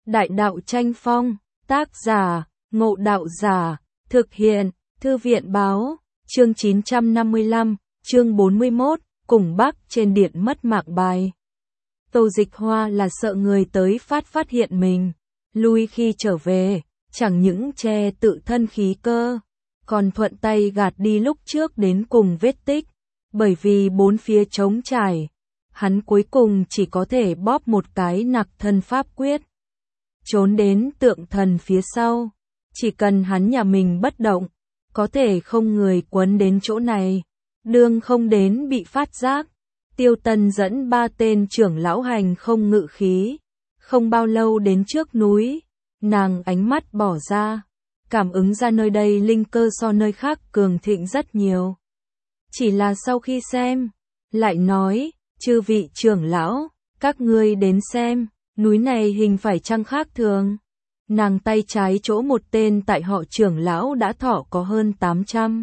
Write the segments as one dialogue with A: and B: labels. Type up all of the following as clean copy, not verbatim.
A: Đại đạo tranh phong, tác giả, Ngộ Đạo Giả, thực hiện, Thư viện báo, chương 955, chương 41, cùng Bắc trên điện mất mạng bài. Tô Dịch Hoa là sợ người tới phát hiện mình, lui khi trở về, chẳng những che tự thân khí cơ, còn thuận tay gạt đi lúc trước đến cùng vết tích, bởi vì bốn phía trống trải, hắn cuối cùng chỉ có thể bóp một cái nặc thân pháp quyết, trốn đến tượng thần phía sau, chỉ cần hắn nhà mình bất động, có thể không người quấn đến chỗ này, đương không đến bị phát giác. Tiêu Tân dẫn 3 tên trưởng lão hành không ngự khí, không bao lâu đến trước núi, nàng ánh mắt bỏ ra, cảm ứng ra nơi đây linh cơ so nơi khác cường thịnh rất nhiều. Chỉ là sau khi xem, lại nói, chư vị trưởng lão, các ngươi đến xem, núi này hình phải chăng khác thường. Nàng tay trái chỗ một tên tại họ trưởng lão đã thọ có hơn 800.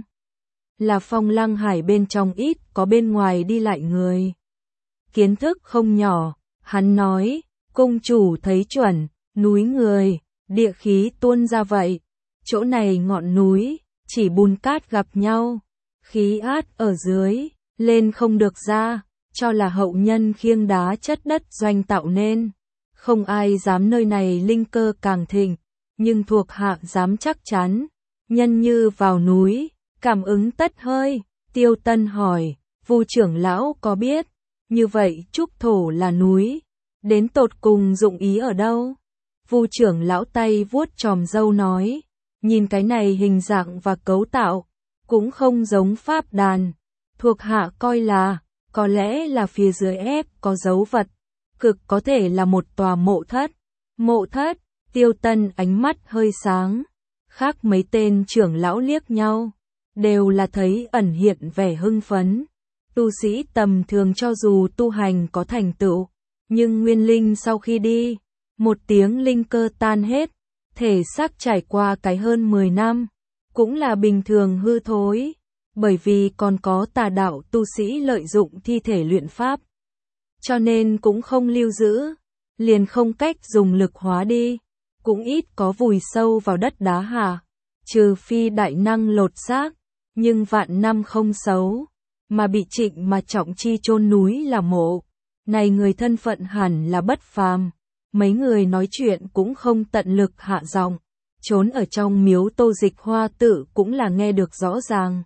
A: Là Phong Lăng Hải bên trong ít, có bên ngoài đi lại người. Kiến thức không nhỏ, hắn nói, cung chủ thấy chuẩn, núi người, địa khí tuôn ra vậy. Chỗ này ngọn núi, chỉ bùn cát gặp nhau, khí át ở dưới, lên không được ra, cho là hậu nhân khiêng đá chất đất doanh tạo nên. Không ai dám nơi này linh cơ càng thịnh, nhưng thuộc hạ dám chắc chắn, nhân như vào núi, cảm ứng tất hơi. Tiêu Tân hỏi, Vu trưởng lão có biết, như vậy trúc thổ là núi, đến tột cùng dụng ý ở đâu? Vu trưởng lão tay vuốt chòm râu nói, nhìn cái này hình dạng và cấu tạo, cũng không giống pháp đàn, thuộc hạ coi là, có lẽ là phía dưới ép có dấu vật, cực có thể là một tòa mộ thất. Mộ thất, Tiêu Tân ánh mắt hơi sáng, khác mấy tên trưởng lão liếc nhau, đều là thấy ẩn hiện vẻ hưng phấn. Tu sĩ tầm thường cho dù tu hành có thành tựu, nhưng nguyên linh sau khi đi, một tiếng linh cơ tan hết, thể xác trải qua cái hơn 10 năm, cũng là bình thường hư thối, bởi vì còn có tà đạo tu sĩ lợi dụng thi thể luyện pháp, cho nên cũng không lưu giữ, liền không cách dùng lực hóa đi, cũng ít có vùi sâu vào đất đá hạ, trừ phi đại năng lột xác, nhưng vạn năm không xấu, mà bị trịnh mà trọng chi chôn núi là mộ, này người thân phận hẳn là bất phàm. Mấy người nói chuyện cũng không tận lực hạ giọng, trốn ở trong miếu Tô Dịch Hoa tự cũng là nghe được rõ ràng.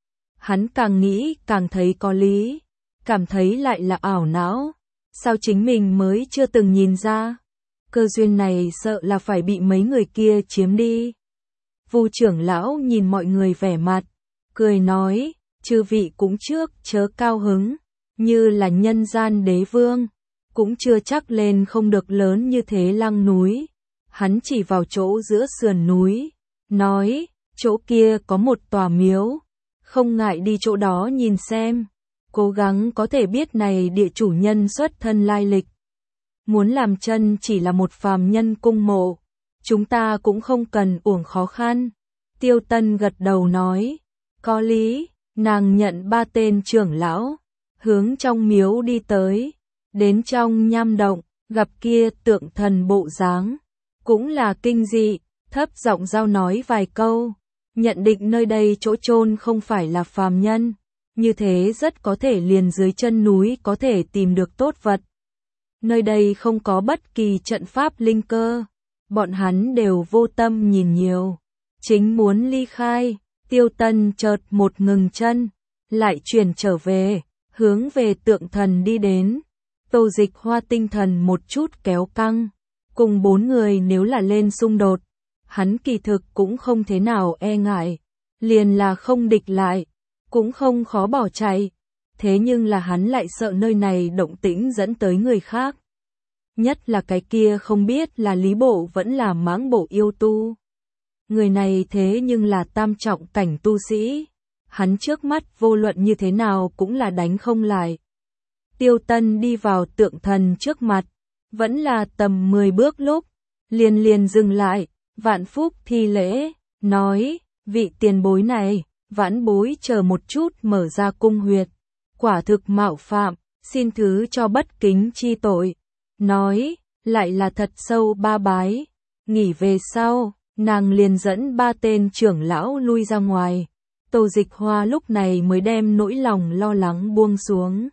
A: Hắn càng nghĩ càng thấy có lý, cảm thấy lại là ảo não, sao chính mình mới chưa từng nhìn ra, cơ duyên này sợ là phải bị mấy người kia chiếm đi. Vu trưởng lão nhìn mọi người vẻ mặt, cười nói, chư vị cũng trước chớ cao hứng, như là nhân gian đế vương, cũng chưa chắc lên không được lớn như thế lăng núi. Hắn chỉ vào chỗ giữa sườn núi, nói, chỗ kia có một tòa miếu, không ngại đi chỗ đó nhìn xem, cố gắng có thể biết này địa chủ nhân xuất thân lai lịch. Muốn làm chân chỉ là một phàm nhân cung mộ, chúng ta cũng không cần uổng khó khăn. Tiêu Tân gật đầu nói, có lý, nàng nhận 3 tên trưởng lão, hướng trong miếu đi tới. Đến trong nham động, gặp kia tượng thần bộ dáng, cũng là kinh dị, thấp giọng giao nói vài câu, nhận định nơi đây chỗ chôn không phải là phàm nhân, như thế rất có thể liền dưới chân núi có thể tìm được tốt vật. Nơi đây không có bất kỳ trận pháp linh cơ, bọn hắn đều vô tâm nhìn nhiều, chính muốn ly khai, Tiêu Tân chợt một ngừng chân, lại chuyển trở về, hướng về tượng thần đi đến. Tô Dịch Hoa tinh thần một chút kéo căng, cùng 4 người nếu là lên xung đột, hắn kỳ thực cũng không thế nào e ngại, liền là không địch lại, cũng không khó bỏ chạy, thế nhưng là hắn lại sợ nơi này động tĩnh dẫn tới người khác. Nhất là cái kia không biết là Lý Bộ vẫn là Mãng Bộ yêu tu. Người này thế nhưng là tam trọng cảnh tu sĩ, hắn trước mắt vô luận như thế nào cũng là đánh không lại. Tiêu Tân đi vào tượng thần trước mặt, vẫn là tầm 10 bước lúc, liền dừng lại, vạn phúc thi lễ, nói, vị tiền bối này, vãn bối chờ một chút mở ra cung huyệt, quả thực mạo phạm, xin thứ cho bất kính chi tội, nói, lại là thật sâu ba bái. Nghỉ về sau, nàng liền dẫn 3 tên trưởng lão lui ra ngoài. Tô Dịch Hoa lúc này mới đem nỗi lòng lo lắng buông xuống.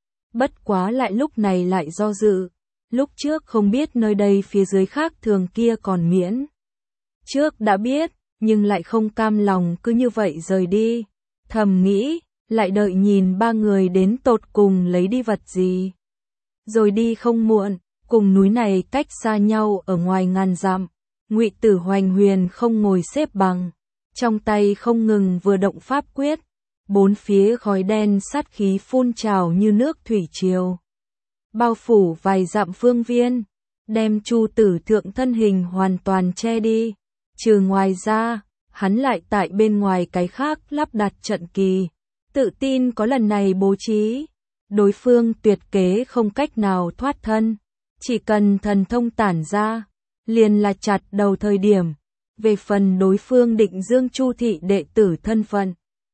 A: Bất quá lại lúc này lại do dự. Lúc trước không biết nơi đây phía dưới khác thường kia còn miễn. Trước đã biết, nhưng lại không cam lòng cứ như vậy rời đi. Thầm nghĩ, lại đợi nhìn 3 người đến tột cùng lấy đi vật gì. Rồi đi không muộn, cùng núi này cách xa nhau ở ngoài ngàn dặm. Ngụy Tử Hoành Huyền không ngồi xếp bằng, trong tay không ngừng vừa động pháp quyết, bốn phía khói đen sát khí phun trào như nước thủy triều, bao phủ vài dặm phương viên, đem Chu Tử Thượng thân hình hoàn toàn che đi. Trừ ngoài ra, hắn lại tại bên ngoài cái khác lắp đặt trận kỳ, tự tin có lần này bố trí, đối phương tuyệt kế không cách nào thoát thân, chỉ cần thần thông tản ra, liền là chặt đầu thời điểm. Về phần đối phương định dương Chu thị đệ tử thân phận,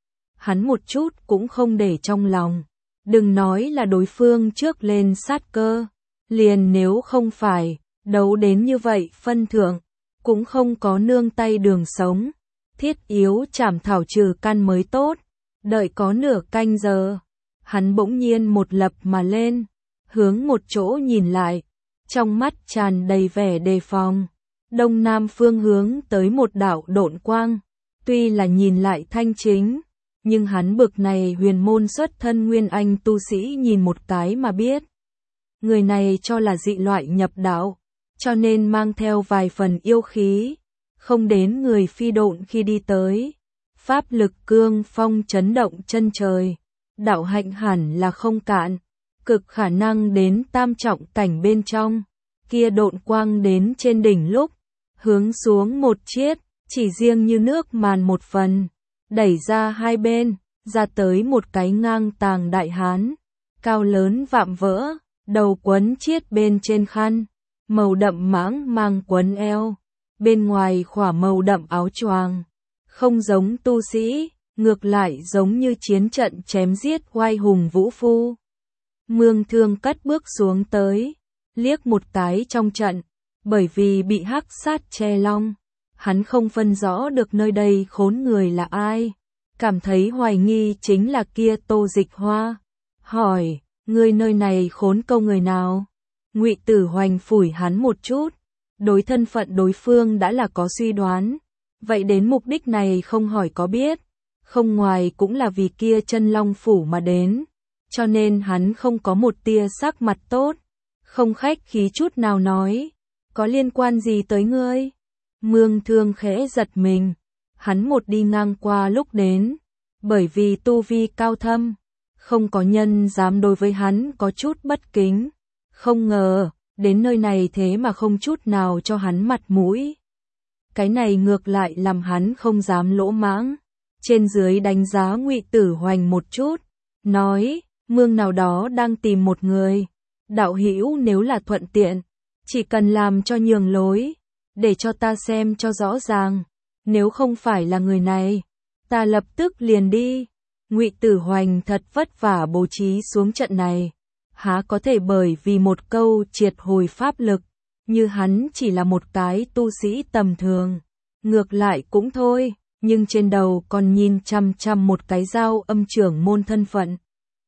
A: hắn một chút cũng không để trong lòng. Đừng nói là đối phương trước lên sát cơ, liền nếu không phải, đấu đến như vậy phân thượng, cũng không có nương tay đường sống. Thiết yếu chảm thảo trừ căn mới tốt. Đợi có nửa canh giờ, hắn bỗng nhiên một lập mà lên, hướng một chỗ nhìn lại, trong mắt tràn đầy vẻ đề phòng. Đông nam phương hướng tới một đạo độn quang, tuy là nhìn lại thanh chính, nhưng hắn bực này huyền môn xuất thân nguyên anh tu sĩ nhìn một cái mà biết. Người này cho là dị loại nhập đạo, cho nên mang theo vài phần yêu khí, không đến người phi độn khi đi tới. Pháp lực cương phong chấn động chân trời, đạo hạnh hẳn là không cạn, cực khả năng đến tam trọng cảnh bên trong. Kia độn quang đến trên đỉnh lúc, hướng xuống một chiết, chỉ riêng như nước màn một phần, đẩy ra hai bên, ra tới một cái ngang tàng đại hán, cao lớn vạm vỡ, đầu quấn chiết bên trên khăn, màu đậm mãng mang quấn eo, bên ngoài khỏa màu đậm áo choàng, không giống tu sĩ, ngược lại giống như chiến trận chém giết oai hùng vũ phu. Mương Thương cất bước xuống tới, liếc một cái trong trận, bởi vì bị hắc sát che long, hắn không phân rõ được nơi đây khốn người là ai, cảm thấy hoài nghi chính là kia Tô Dịch Hoa. Hỏi, ngươi nơi này khốn câu người nào? Ngụy Tử Hoành phủi hắn một chút, đối thân phận đối phương đã là có suy đoán, vậy đến mục đích này không hỏi có biết, không ngoài cũng là vì kia chân long phủ mà đến, cho nên hắn không có một tia sắc mặt tốt, không khách khí chút nào nói, có liên quan gì tới ngươi? Mương Thương khẽ giật mình, hắn một đi ngang qua lúc đến, bởi vì tu vi cao thâm, không có nhân dám đối với hắn có chút bất kính, không ngờ, đến nơi này thế mà không chút nào cho hắn mặt mũi. Cái này ngược lại làm hắn không dám lỗ mãng, trên dưới đánh giá Ngụy Tử Hoành một chút, nói, Mương nào đó đang tìm một người, đạo hữu nếu là thuận tiện, chỉ cần làm cho nhường lối, để cho ta xem cho rõ ràng, nếu không phải là người này, ta lập tức liền đi. Ngụy Tử Hoành thật vất vả bố trí xuống trận này, há có thể bởi vì một câu triệt hồi pháp lực, như hắn chỉ là một cái tu sĩ tầm thường, ngược lại cũng thôi, nhưng trên đầu còn nhìn chăm chăm một cái dao âm trưởng môn thân phận.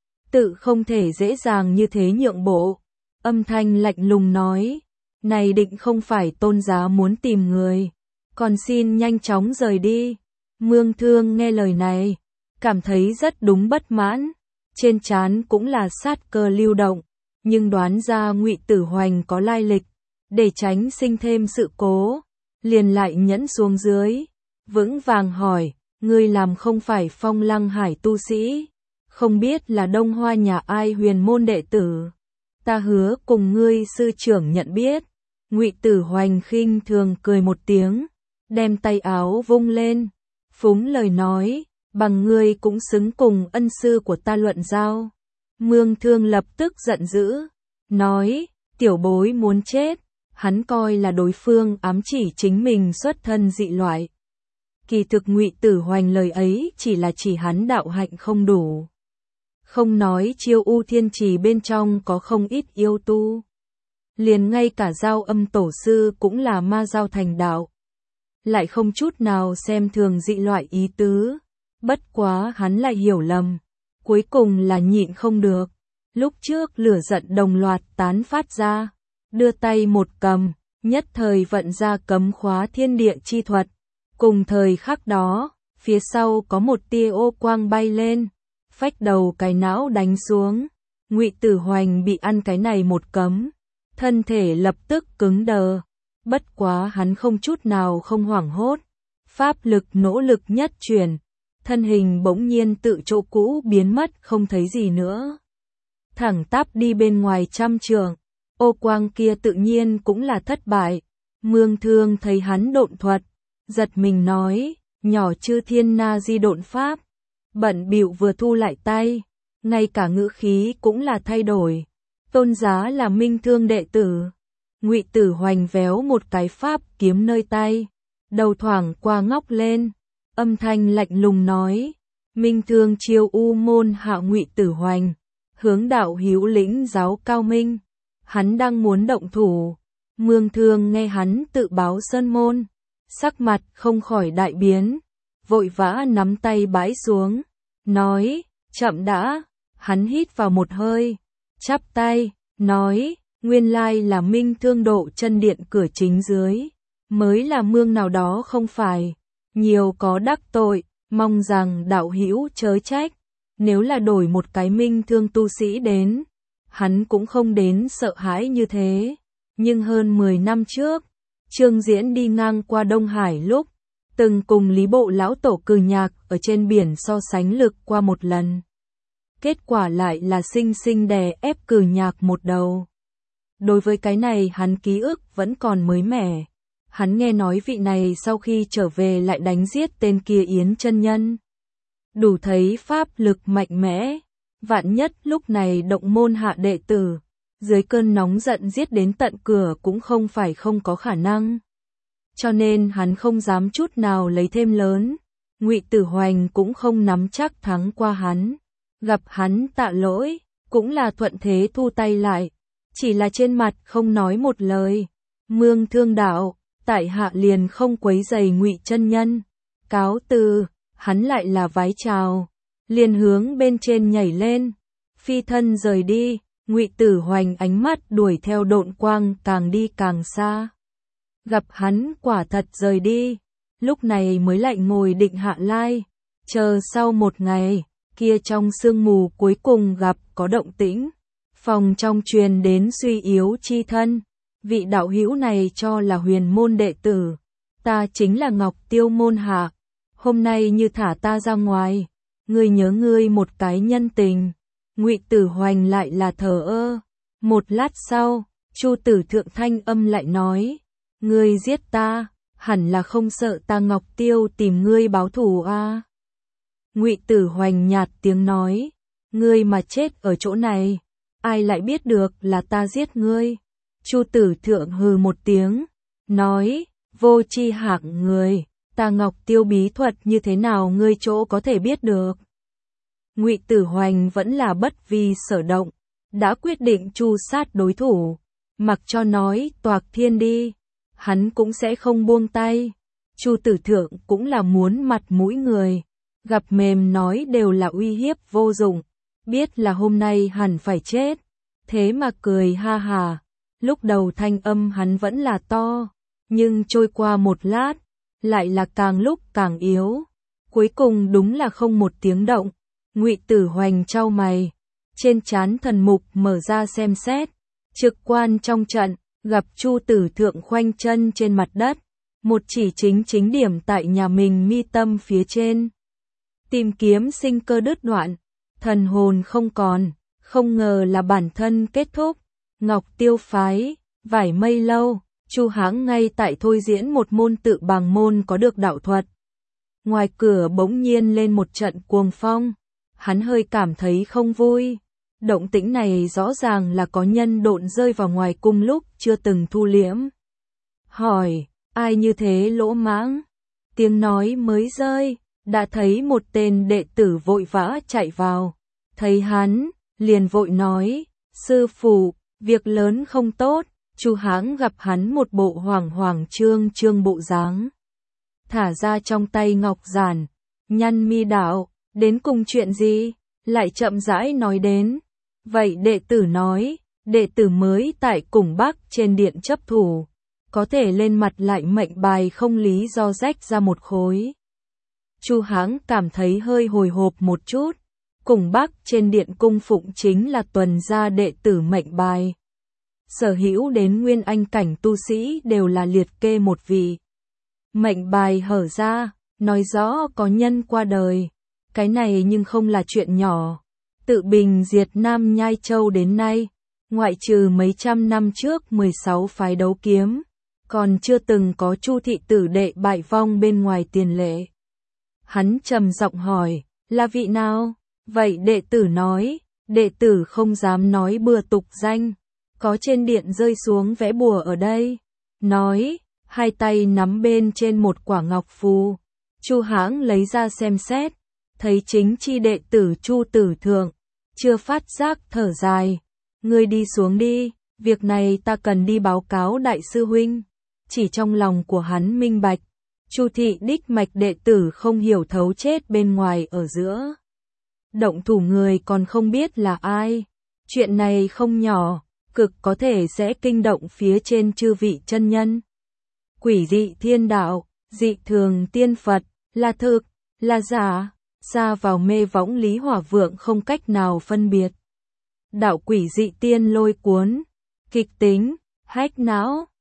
A: Tự không thể dễ dàng như thế nhượng bộ, âm thanh lạnh lùng nói, này định không phải tôn giá muốn tìm người, còn xin nhanh chóng rời đi. Mương Thương nghe lời này, cảm thấy rất đúng bất mãn, trên trán cũng là sát cơ lưu động, nhưng đoán ra Ngụy Tử Hoành có lai lịch, để tránh sinh thêm sự cố, liền lại nhẫn xuống dưới, vững vàng hỏi, ngươi làm không phải Phong Lăng Hải tu sĩ, không biết là Đông Hoa nhà ai huyền môn đệ tử, ta hứa cùng ngươi sư trưởng nhận biết. Ngụy Tử Hoành khinh thường cười một tiếng, đem tay áo vung lên, phúng lời nói, bằng ngươi cũng xứng cùng ân sư của ta luận giao. Mương Thương lập tức giận dữ, nói, tiểu bối muốn chết, hắn coi là đối phương ám chỉ chính mình xuất thân dị loại. Kỳ thực Ngụy Tử Hoành lời ấy chỉ là chỉ hắn đạo hạnh không đủ. Không nói Chiêu U Thiên Trì bên trong có không ít yêu tu. liền ngay cả Giao Âm tổ sư cũng là ma giao thành đạo. Lại không chút nào xem thường dị loại ý tứ. Bất quá hắn lại hiểu lầm. Cuối cùng là nhịn không được. Lúc trước lửa giận đồng loạt tán phát ra. Đưa tay một cầm, nhất thời vận ra cấm khóa thiên địa chi thuật. Cùng thời khắc đó, phía sau có một tia ô quang bay lên. Phách đầu cái não đánh xuống. Ngụy Tử Hoành bị ăn cái này một cấm. Thân thể lập tức cứng đờ. Bất quá hắn không chút nào không hoảng hốt. Pháp lực nỗ lực nhất chuyển. Thân hình bỗng nhiên tự chỗ cũ biến mất không thấy gì nữa. Thẳng tắp đi bên ngoài 100 trượng. Ô quang kia tự nhiên cũng là thất bại. Mương Thương thấy hắn độn thuật. Giật mình nói, nhỏ chư thiên na di độn pháp. Bận bịu vừa thu lại tay. Ngay cả ngữ khí cũng là thay đổi. Tôn giá là Minh Thương đệ tử. Ngụy Tử Hoành véo một cái pháp kiếm nơi tay. Đầu thoảng qua ngóc lên. Âm thanh lạnh lùng nói. Minh Thương chiêu u môn hạ Ngụy Tử Hoành. Hướng đạo hữu lĩnh giáo cao minh. Hắn đang muốn động thủ. Mương Thương nghe hắn tự báo sơn môn. Sắc mặt không khỏi đại biến. Vội vã nắm tay bãi xuống. Nói, chậm đã. Hắn hít vào một hơi. Chắp tay, nói, nguyên lai là Minh Thương độ chân điện cửa chính dưới. Mới là mương nào đó không phải. Nhiều có đắc tội, mong rằng đạo hữu chớ trách. Nếu là đổi một cái Minh Thương tu sĩ đến, hắn cũng không đến sợ hãi như thế. Nhưng hơn 10 năm trước, Trương Diễn đi ngang qua Đông Hải lúc, từng cùng Lý Bộ lão tổ cừ nhạc ở trên biển so sánh lực qua một lần. Kết quả lại là sinh sinh đè ép cừ nhạc một đầu. Đối với cái này hắn ký ức vẫn còn mới mẻ. Hắn nghe nói vị này sau khi trở về lại đánh giết tên kia Yến chân nhân. Đủ thấy pháp lực mạnh mẽ. Vạn nhất lúc này động môn hạ đệ tử. Dưới cơn nóng giận giết đến tận cửa cũng không phải không có khả năng. Cho nên hắn không dám chút nào lấy thêm lớn. Ngụy Tử Hoành cũng không nắm chắc thắng qua hắn. Gặp hắn tạ lỗi, cũng là thuận thế thu tay lại. Chỉ là trên mặt không nói một lời. Mương Thương đạo, tại hạ liền không quấy rầy Ngụy chân nhân. Cáo từ, hắn lại là vái chào. Liền hướng bên trên nhảy lên. Phi thân rời đi. Ngụy Tử Hoành ánh mắt đuổi theo độn quang càng đi càng xa. Gặp hắn quả thật rời đi. Lúc này mới lại ngồi định hạ lai. Chờ sau một ngày, kia trong sương mù cuối cùng gặp có động tĩnh. Phòng trong truyền đến suy yếu chi thân. Vị đạo hữu này cho là huyền môn đệ tử. Ta chính là Ngọc Tiêu môn hạ. Hôm nay như thả ta ra ngoài. Ngươi nhớ ngươi một cái nhân tình. Ngụy Tử Hoành lại là thờ ơ. Một lát sau, Chu Tử Thượng thanh âm lại nói. Ngươi giết ta, hẳn là không sợ ta Ngọc Tiêu tìm ngươi báo thù à. Ngụy Tử Hoành nhạt tiếng nói. Ngươi mà chết ở chỗ này, ai lại biết được là ta giết ngươi. Chu Tử Thượng hừ một tiếng, nói, vô tri hạng người, ta Ngọc Tiêu bí thuật như thế nào ngươi chỗ có thể biết được. Ngụy Tử Hoành vẫn là bất vi sở động, đã quyết định tru sát đối thủ, mặc cho nói toạc thiên đi, hắn cũng sẽ không buông tay. Chu Tử Thượng cũng là muốn mặt mũi người, gặp mềm nói đều là uy hiếp vô dụng, biết là hôm nay hẳn phải chết, thế mà cười ha hà. Lúc đầu thanh âm hắn vẫn là to, nhưng trôi qua một lát, lại là càng lúc càng yếu, cuối cùng đúng là không một tiếng động. Ngụy Tử Hoành chau mày, trên trán thần mục mở ra xem xét, trực quan trong trận, gặp Chu Tử Thượng khoanh chân trên mặt đất, một chỉ chính điểm tại nhà mình mi tâm phía trên. Tìm kiếm sinh cơ đứt đoạn, thần hồn không còn, không ngờ là bản thân kết thúc. Ngọc Tiêu phái, vải mây lâu, Chu Hãng ngay tại thôi diễn một môn tự bằng môn có được đạo thuật. Ngoài cửa bỗng nhiên lên một trận cuồng phong, hắn hơi cảm thấy không vui. Động tĩnh này rõ ràng là có nhân độn rơi vào ngoài cung lúc chưa từng thu liễm. Hỏi, ai như thế lỗ mãng? Tiếng nói mới rơi, đã thấy một tên đệ tử vội vã chạy vào. Thấy hắn, liền vội nói, sư phụ, việc lớn không tốt, Chu Hãng gặp hắn một bộ hoảng hoảng trương trương bộ dáng. Thả ra trong tay ngọc giản, nhăn mi đạo, đến cùng chuyện gì, lại chậm rãi nói đến. Vậy đệ tử nói, đệ tử mới tại cùng Bắc trên điện chấp thủ, có thể lên mặt lại mệnh bài không lý do rách ra một khối. Chu Hãng cảm thấy hơi hồi hộp một chút, cùng Bắc trên điện cung phụng chính là tuần gia đệ tử mệnh bài. Sở hữu đến nguyên anh cảnh tu sĩ đều là liệt kê một vị. Mệnh bài hở ra, nói rõ có nhân qua đời. Cái này nhưng không là chuyện nhỏ. Tự bình diệt Nam Nhai Châu đến nay, ngoại trừ mấy trăm năm trước 16 phái đấu kiếm, còn chưa từng có Chu thị tử đệ bại vong bên ngoài tiền lệ. Hắn trầm giọng hỏi, là vị nào? Vậy đệ tử nói, đệ tử không dám nói bừa tục danh, có trên điện rơi xuống vẽ bùa ở đây. Nói, hai tay nắm bên trên một quả ngọc phù. Chu Hãng lấy ra xem xét, thấy chính chi đệ tử Chu Tử Thượng, chưa phát giác thở dài. Ngươi đi xuống đi, việc này ta cần đi báo cáo đại sư huynh. Chỉ trong lòng của hắn minh bạch, Chu thị đích mạch đệ tử không hiểu thấu chết bên ngoài ở giữa. Động thủ người còn không biết là ai. Chuyện này không nhỏ, cực có thể sẽ kinh động phía trên chư vị chân nhân. Quỷ dị thiên đạo, dị thường tiên Phật, là thực, là giả, xa vào mê võng Lý Hỏa Vượng không cách nào phân biệt. Đạo quỷ dị tiên lôi cuốn, kịch tính, hách não,